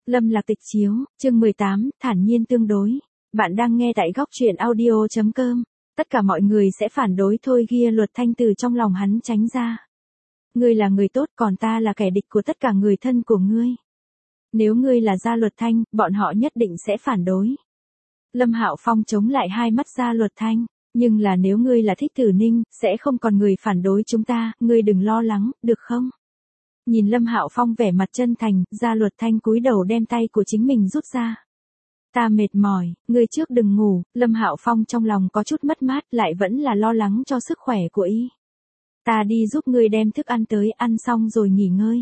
Lâm Lạc Tịch Chiếu, chương 18, thản nhiên tương đối. Bạn đang nghe tại góc truyện audio.com. Tất cả mọi người sẽ phản đối thôi, Gia Luật Thanh từ trong lòng hắn tránh ra. Ngươi là người tốt, còn ta là kẻ địch của tất cả người thân của ngươi. Nếu ngươi là Gia Luật Thanh, bọn họ nhất định sẽ phản đối. Lâm Hạo Phong chống lại hai mắt Gia Luật Thanh. Nhưng là nếu ngươi là Thích Tử Ninh, sẽ không còn người phản đối chúng ta, ngươi đừng lo lắng, được không? Nhìn Lâm Hạo Phong vẻ mặt chân thành, Gia Luật Thanh cúi đầu đem tay của chính mình rút ra. Ta mệt mỏi, ngươi trước đừng ngủ. Lâm Hạo Phong trong lòng có chút mất mát, lại vẫn là lo lắng cho sức khỏe của y. Ta đi giúp ngươi đem thức ăn tới, ăn xong rồi nghỉ ngơi.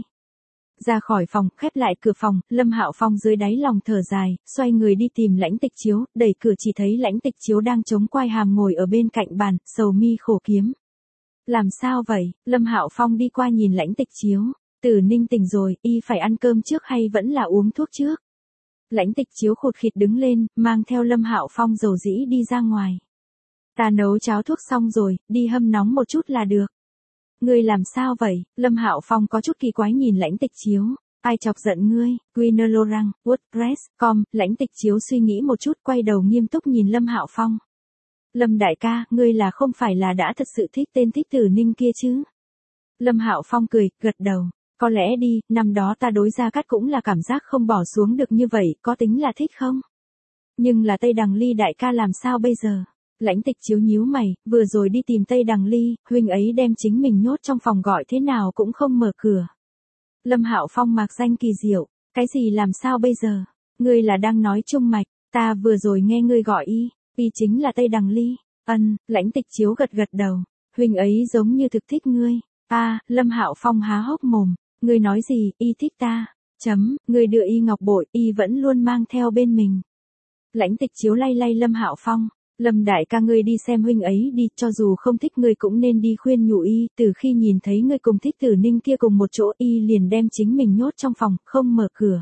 Ra khỏi phòng, khép lại cửa phòng, Lâm Hạo Phong dưới đáy lòng thở dài, xoay người đi tìm Lãnh Tịch Chiếu, đẩy cửa chỉ thấy Lãnh Tịch Chiếu đang chống quai hàm ngồi ở bên cạnh bàn, sầu mi khổ kiếm. Làm sao vậy? Lâm Hạo Phong đi qua nhìn Lãnh Tịch Chiếu. Tử Ninh tỉnh rồi, y phải ăn cơm trước hay vẫn là uống thuốc trước? Lãnh Tịch Chiếu khụt khịt đứng lên, mang theo Lâm Hạo Phong dầu dĩ đi ra ngoài. Ta nấu cháo thuốc xong rồi, đi hâm nóng một chút là được. Ngươi làm sao vậy? Lâm Hạo Phong có chút kỳ quái nhìn Lãnh Tịch Chiếu. Ai chọc giận ngươi? Winner Lorang, WordPress.com. Lãnh Tịch Chiếu suy nghĩ một chút, quay đầu nghiêm túc nhìn Lâm Hạo Phong. Lâm đại ca, ngươi là không phải là đã thật sự thích tên Thích Tử Ninh kia chứ? Lâm Hạo Phong cười, gật đầu. Có lẽ đi, năm đó ta đối Gia Cát cũng là cảm giác không bỏ xuống được như vậy, có tính là thích không? Nhưng là Tây Đằng Ly đại ca làm sao bây giờ? Lãnh Tịch Chiếu nhíu mày, vừa rồi đi tìm Tây Đằng Ly, huynh ấy đem chính mình nhốt trong phòng gọi thế nào cũng không mở cửa. Lâm Hạo Phong mạc danh kỳ diệu, cái gì làm sao bây giờ? Ngươi là đang nói Trung Mạch, ta vừa rồi nghe ngươi gọi y chính là Tây Đằng Ly. Lãnh Tịch Chiếu gật gật đầu, huynh ấy giống như thực thích ngươi. Lâm Hạo Phong há hốc mồm, ngươi nói gì, y thích ta? Ngươi đưa y ngọc bội, y vẫn luôn mang theo bên mình. Lãnh Tịch Chiếu lay lay Lâm Hạo Phong. Lâm đại ca, ngươi đi xem huynh ấy đi, cho dù không thích ngươi cũng nên đi khuyên nhủ y, từ khi nhìn thấy ngươi cùng Thích Tử Ninh kia cùng một chỗ, y liền đem chính mình nhốt trong phòng, không mở cửa.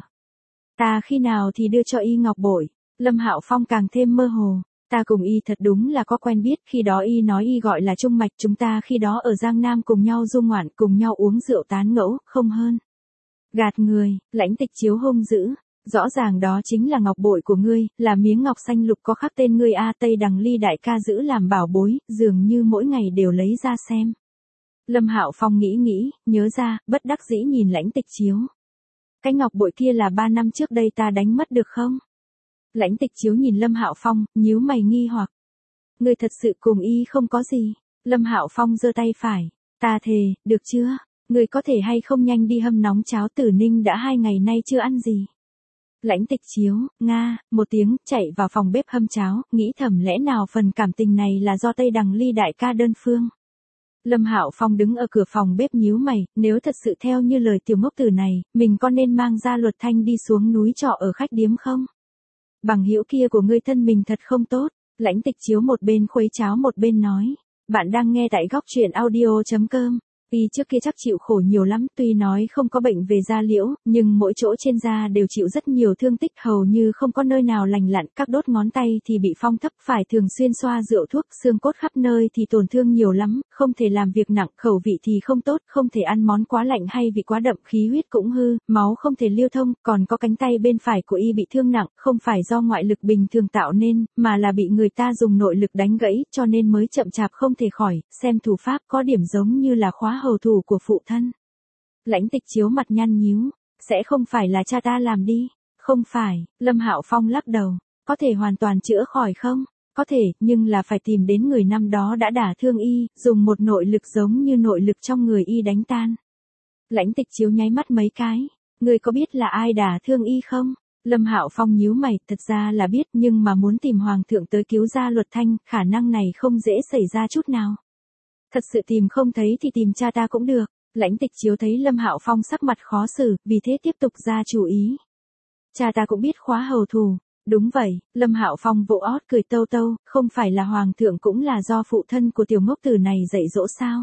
Ta khi nào thì đưa cho y ngọc bội? Lâm Hạo Phong càng thêm mơ hồ. Ta cùng y thật đúng là có quen biết, khi đó y nói y gọi là Trung Mạch, chúng ta khi đó ở Giang Nam cùng nhau du ngoạn, cùng nhau uống rượu tán ngẫu, không hơn. Gạt người. Lãnh Tịch Chiếu hung dữ. Rõ ràng đó chính là ngọc bội của ngươi, là miếng ngọc xanh lục có khắc tên ngươi. Tây Đằng Ly đại ca giữ làm bảo bối, dường như mỗi ngày đều lấy ra xem. Lâm Hạo Phong nghĩ, nhớ ra, bất đắc dĩ nhìn Lãnh Tịch Chiếu. Cái ngọc bội kia là 3 năm trước đây ta đánh mất được không? Lãnh Tịch Chiếu nhìn Lâm Hạo Phong, nhíu mày nghi hoặc. Ngươi thật sự cùng y không có gì? Lâm Hạo Phong giơ tay phải. Ta thề, được chưa? Ngươi có thể hay không nhanh đi hâm nóng cháo, Tử Ninh đã 2 ngày nay chưa ăn gì. Lãnh Tịch Chiếu, một tiếng, chạy vào phòng bếp hâm cháo, nghĩ thầm lẽ nào phần cảm tình này là do Tây Đằng Ly đại ca đơn phương. Lâm Hạo Phong đứng ở cửa phòng bếp nhíu mày, nếu thật sự theo như lời tiểu ngốc tử này, mình có nên mang Gia Luật Thanh đi xuống núi trọ ở khách điếm không? Bằng hữu kia của ngươi thân mình thật không tốt. Lãnh Tịch Chiếu một bên khuấy cháo một bên nói. Bạn đang nghe tại góc truyện audio.com. Y trước kia chắc chịu khổ nhiều lắm, tuy nói không có bệnh về da liễu, nhưng mỗi chỗ trên da đều chịu rất nhiều thương tích, hầu như không có nơi nào lành lặn, các đốt ngón tay thì bị phong thấp, phải thường xuyên xoa rượu thuốc, xương cốt khắp nơi thì tổn thương nhiều lắm, không thể làm việc nặng, khẩu vị thì không tốt, không thể ăn món quá lạnh hay vị quá đậm, khí huyết cũng hư, máu không thể lưu thông, còn có cánh tay bên phải của y bị thương nặng, không phải do ngoại lực bình thường tạo nên, mà là bị người ta dùng nội lực đánh gãy, cho nên mới chậm chạp không thể khỏi, xem thủ pháp có điểm giống như là khóa hầu thủ của phụ thân. Lãnh Tịch Chiếu mặt nhăn nhíu, sẽ không phải là cha ta làm đi? Không phải. Lâm Hạo Phong lắc đầu. Có thể hoàn toàn chữa khỏi không? Có thể, nhưng là phải tìm đến người năm đó đã đả thương y, dùng một nội lực giống như nội lực trong người y đánh tan. Lãnh Tịch Chiếu nháy mắt mấy cái. Ngươi có biết là ai đả thương y không? Lâm Hạo Phong nhíu mày, thật ra là biết, nhưng mà muốn tìm hoàng thượng tới cứu Gia Luật Thanh, khả năng này không dễ xảy ra chút nào. Thật sự tìm không thấy thì tìm cha ta cũng được. Lãnh Tịch Chiếu thấy Lâm Hạo Phong sắc mặt khó xử, vì thế tiếp tục ra chủ ý. Cha ta cũng biết khóa hầu thù. Đúng vậy. Lâm Hạo Phong vỗ ót cười tâu tâu, không phải là hoàng thượng cũng là do phụ thân của tiểu ngốc tử này dạy dỗ sao?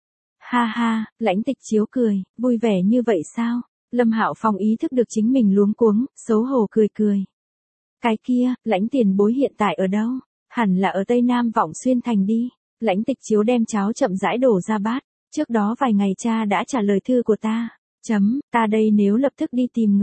Ha ha, Lãnh Tịch Chiếu cười, vui vẻ như vậy sao? Lâm Hạo Phong ý thức được chính mình luống cuống, xấu hổ cười cười. Cái kia, Lãnh tiền bối hiện tại ở đâu? Hẳn là ở Tây Nam Vọng Xuyên thành đi. Lãnh Tịch Chiếu đem cháo chậm rãi đổ ra bát. Trước đó vài ngày cha đã trả lời thư của ta. Ta đây nếu lập tức đi tìm người.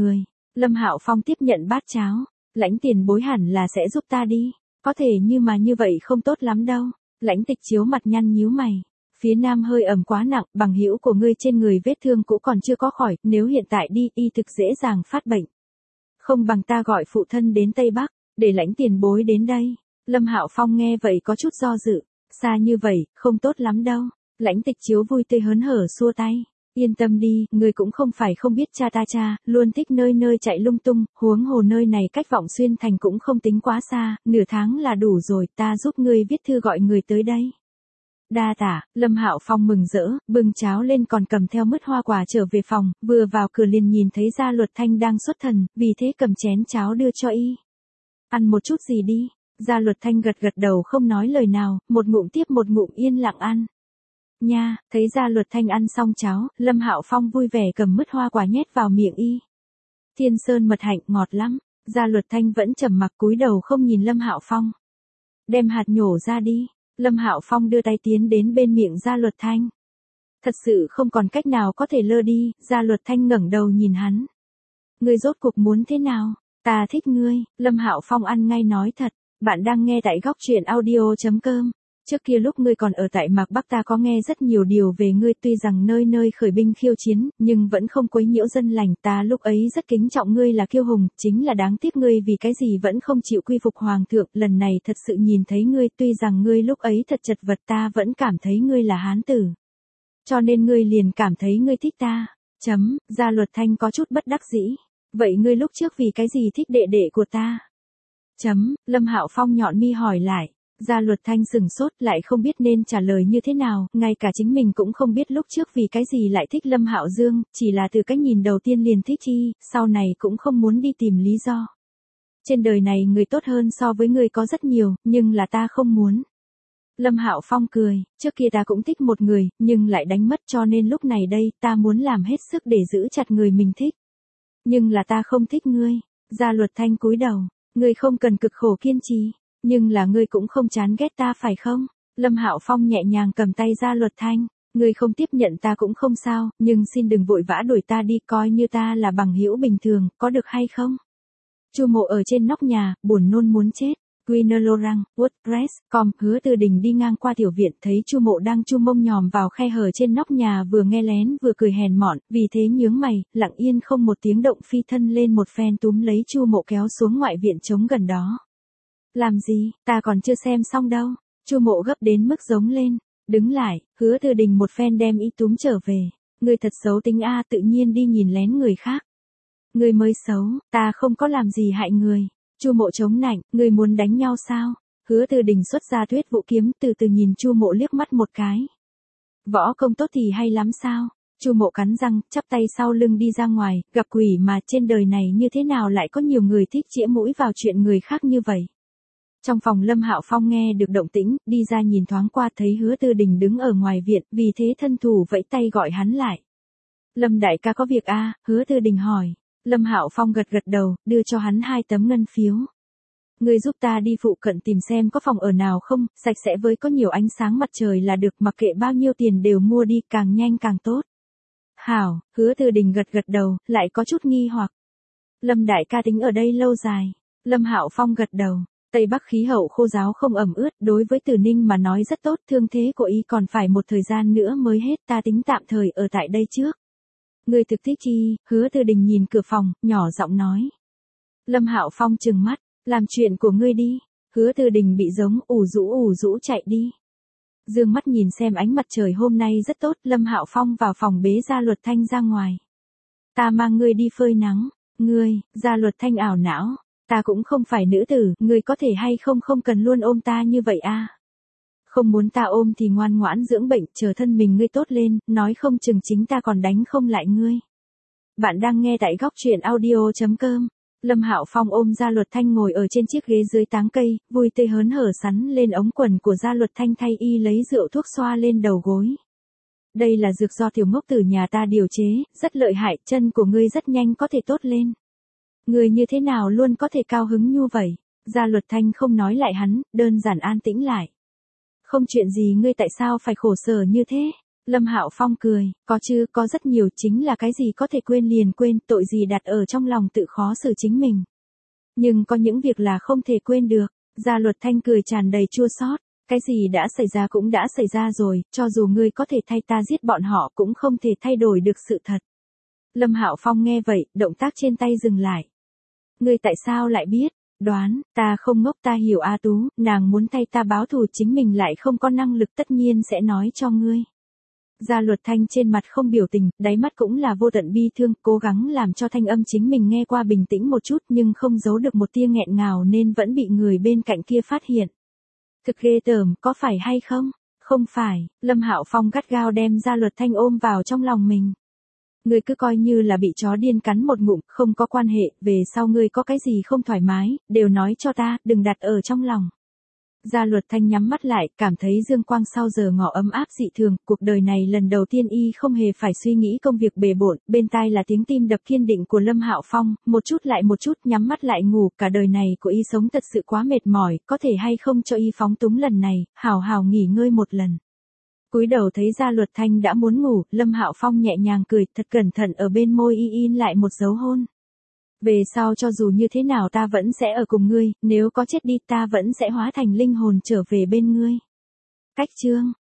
Lâm Hạo Phong tiếp nhận bát cháo. Lãnh tiền bối hẳn là sẽ giúp ta đi. Có thể nhưng mà như vậy không tốt lắm đâu. Lãnh Tịch Chiếu mặt nhăn nhíu mày. Phía nam hơi ẩm quá nặng, bằng hữu của ngươi trên người vết thương cũ còn chưa có khỏi, nếu hiện tại đi y thực dễ dàng phát bệnh. Không bằng ta gọi phụ thân đến Tây Bắc, để Lãnh tiền bối đến đây. Lâm Hạo Phong nghe vậy có chút do dự, xa như vậy, không tốt lắm đâu. Lãnh Tịch Chiếu vui tươi hớn hở xua tay. Yên tâm đi, ngươi cũng không phải không biết cha, luôn thích nơi nơi chạy lung tung, huống hồ nơi này cách Vọng Xuyên thành cũng không tính quá xa, nửa tháng là đủ rồi, ta giúp ngươi viết thư gọi người tới đây. Đa tạ, Lâm Hạo Phong mừng rỡ, bưng cháo lên còn cầm theo mứt hoa quả trở về phòng, vừa vào cửa liền nhìn thấy Gia Luật Thanh đang xuất thần, vì thế cầm chén cháo đưa cho y. Ăn một chút gì đi. Gia Luật Thanh gật gật đầu không nói lời nào, một ngụm tiếp một ngụm yên lặng ăn. Nha, thấy Gia Luật Thanh ăn xong cháo, Lâm Hạo Phong vui vẻ cầm mứt hoa quả nhét vào miệng y. Thiên sơn mật hạnh ngọt lắm. Gia Luật Thanh vẫn trầm mặc cúi đầu không nhìn Lâm Hạo Phong. Đem hạt nhổ ra đi. Lâm Hạo Phong đưa tay tiến đến bên miệng Gia Luật Thanh. Thật sự không còn cách nào có thể lơ đi, Gia Luật Thanh ngẩng đầu nhìn hắn. Ngươi rốt cuộc muốn thế nào? Ta thích ngươi. Lâm Hạo Phong ăn ngay nói thật. Bạn đang nghe tại góc truyện audio.com. Trước kia lúc ngươi còn ở tại Mạc Bắc ta có nghe rất nhiều điều về ngươi, tuy rằng nơi nơi khởi binh khiêu chiến, nhưng vẫn không quấy nhiễu dân lành, ta lúc ấy rất kính trọng ngươi là kiêu hùng, chính là đáng tiếc ngươi vì cái gì vẫn không chịu quy phục hoàng thượng, lần này thật sự nhìn thấy ngươi, tuy rằng ngươi lúc ấy thật chật vật ta vẫn cảm thấy ngươi là hán tử. Cho nên ngươi liền cảm thấy ngươi thích ta. Gia Luật Thanh có chút bất đắc dĩ. Vậy ngươi lúc trước vì cái gì thích đệ đệ của ta? Lâm Hạo Phong nhọn mi hỏi lại. Gia Luật Thanh sừng sốt lại không biết nên trả lời như thế nào, ngay cả chính mình cũng không biết lúc trước vì cái gì lại thích Lâm Hạo Dương, chỉ là từ cách nhìn đầu tiên liền thích y, sau này cũng không muốn đi tìm lý do. Trên đời này người tốt hơn so với người có rất nhiều, nhưng là ta không muốn. Lâm Hạo Phong cười, trước kia ta cũng thích một người, nhưng lại đánh mất cho nên lúc này đây ta muốn làm hết sức để giữ chặt người mình thích. Nhưng là ta không thích ngươi. Gia Luật Thanh cúi đầu, ngươi không cần cực khổ kiên trì. Nhưng là ngươi cũng không chán ghét ta phải không? Lâm Hạo Phong nhẹ nhàng cầm tay Gia Luật Thanh. Ngươi không tiếp nhận ta cũng không sao, nhưng xin đừng vội vã đuổi ta đi, coi như ta là bằng hữu bình thường, có được hay không? Chu Mộ ở trên nóc nhà, buồn nôn muốn chết. Quinolorang, WordPress.com. Hứa Từ Đình đi ngang qua tiểu viện thấy Chu Mộ đang chu mông nhòm vào khe hở trên nóc nhà, vừa nghe lén vừa cười hèn mọn, vì thế nhướng mày, lặng yên không một tiếng động phi thân lên một phen túm lấy Chu Mộ kéo xuống ngoại viện trống gần đó. Làm gì, ta còn chưa xem xong đâu. Chu Mộ gấp đến mức giống lên. Đứng lại, Hứa Từ Đình một phen đem y túm trở về. Ngươi thật xấu tính a, tự nhiên đi nhìn lén người khác. Ngươi mới xấu, ta không có làm gì hại người. Chu Mộ chống nạnh, ngươi muốn đánh nhau sao? Hứa Từ Đình xuất ra Tuyết Vũ kiếm, từ từ nhìn Chu Mộ liếc mắt một cái. Võ công tốt thì hay lắm sao? Chu Mộ cắn răng, chắp tay sau lưng đi ra ngoài, gặp quỷ mà, trên đời này như thế nào lại có nhiều người thích chĩa mũi vào chuyện người khác như vậy? Trong phòng Lâm Hạo Phong nghe được động tĩnh, đi ra nhìn thoáng qua thấy Hứa Từ Đình đứng ở ngoài viện, vì thế thân thủ vẫy tay gọi hắn lại. Lâm đại ca có việc a? Hứa Từ Đình hỏi. Lâm Hạo Phong gật gật đầu, đưa cho hắn 2 tấm ngân phiếu. Ngươi giúp ta đi phụ cận tìm xem có phòng ở nào không, sạch sẽ với có nhiều ánh sáng mặt trời là được, mặc kệ bao nhiêu tiền đều mua đi, càng nhanh càng tốt. Hảo, Hứa Từ Đình gật gật đầu, lại có chút nghi hoặc. Lâm đại ca tính ở đây lâu dài. Lâm Hạo Phong gật đầu. Tây Bắc khí hậu khô ráo không ẩm ướt, đối với Từ Ninh mà nói rất tốt, thương thế của y còn phải một thời gian nữa mới hết, ta tính tạm thời ở tại đây trước. Ngươi thực thích chi? Hứa Từ Đình nhìn cửa phòng, nhỏ giọng nói. Lâm Hạo Phong trừng mắt, làm chuyện của ngươi đi. Hứa Từ Đình bị giống, ủ rũ chạy đi. Dương mắt nhìn xem ánh mặt trời hôm nay rất tốt, Lâm Hạo Phong vào phòng bế Gia Luật Thanh ra ngoài. Ta mang ngươi đi phơi nắng. Ngươi, Gia Luật Thanh ảo não. Ta cũng không phải nữ tử, ngươi có thể hay không cần luôn ôm ta như vậy a? Không muốn ta ôm thì ngoan ngoãn dưỡng bệnh, chờ thân mình ngươi tốt lên, nói không chừng chính ta còn đánh không lại ngươi. Bạn đang nghe tại góc truyện audio.com. Lâm Hạo Phong ôm Gia Luật Thanh ngồi ở trên chiếc ghế dưới táng cây, vui tươi hớn hở sắn lên ống quần của Gia Luật Thanh, thay y lấy rượu thuốc xoa lên đầu gối. Đây là dược do tiểu ngốc tử nhà ta điều chế, rất lợi hại, chân của ngươi rất nhanh có thể tốt lên. Ngươi như thế nào luôn có thể cao hứng như vậy? Gia Luật Thanh không nói lại hắn, đơn giản an tĩnh lại. Không chuyện gì, ngươi tại sao phải khổ sở như thế? Lâm Hạo Phong cười, có chứ, có rất nhiều, chính là cái gì có thể quên liền quên, tội gì đặt ở trong lòng tự khó xử chính mình. Nhưng có những việc là không thể quên được. Gia Luật Thanh cười tràn đầy chua xót, cái gì đã xảy ra cũng đã xảy ra rồi, cho dù ngươi có thể thay ta giết bọn họ cũng không thể thay đổi được sự thật. Lâm Hạo Phong nghe vậy, động tác trên tay dừng lại. Ngươi tại sao lại biết? Đoán, ta không ngốc, ta hiểu A Tú, nàng muốn thay ta báo thù, chính mình lại không có năng lực, tất nhiên sẽ nói cho ngươi. Gia Luật Thanh trên mặt không biểu tình, đáy mắt cũng là vô tận bi thương, cố gắng làm cho thanh âm chính mình nghe qua bình tĩnh một chút nhưng không giấu được một tia nghẹn ngào nên vẫn bị người bên cạnh kia phát hiện. Thực ghê tởm, có phải hay không? Không phải, Lâm Hạo Phong gắt gao đem Gia Luật Thanh ôm vào trong lòng mình. Ngươi cứ coi như là bị chó điên cắn một ngụm, không có quan hệ, về sau ngươi có cái gì không thoải mái, đều nói cho ta, đừng đặt ở trong lòng. Gia Luật Thanh nhắm mắt lại, cảm thấy dương quang sau giờ ngọ ấm áp dị thường, cuộc đời này lần đầu tiên y không hề phải suy nghĩ công việc bề bộn, bên tai là tiếng tim đập kiên định của Lâm Hạo Phong, một chút lại một chút nhắm mắt lại ngủ, cả đời này của y sống thật sự quá mệt mỏi, có thể hay không cho y phóng túng lần này, hào hào nghỉ ngơi một lần. Cúi đầu thấy Gia Luật Thanh đã muốn ngủ, Lâm Hạo Phong nhẹ nhàng cười, thật cẩn thận ở bên môi y in lại một dấu hôn. Về sau cho dù như thế nào ta vẫn sẽ ở cùng ngươi, nếu có chết đi ta vẫn sẽ hóa thành linh hồn trở về bên ngươi. Cách chương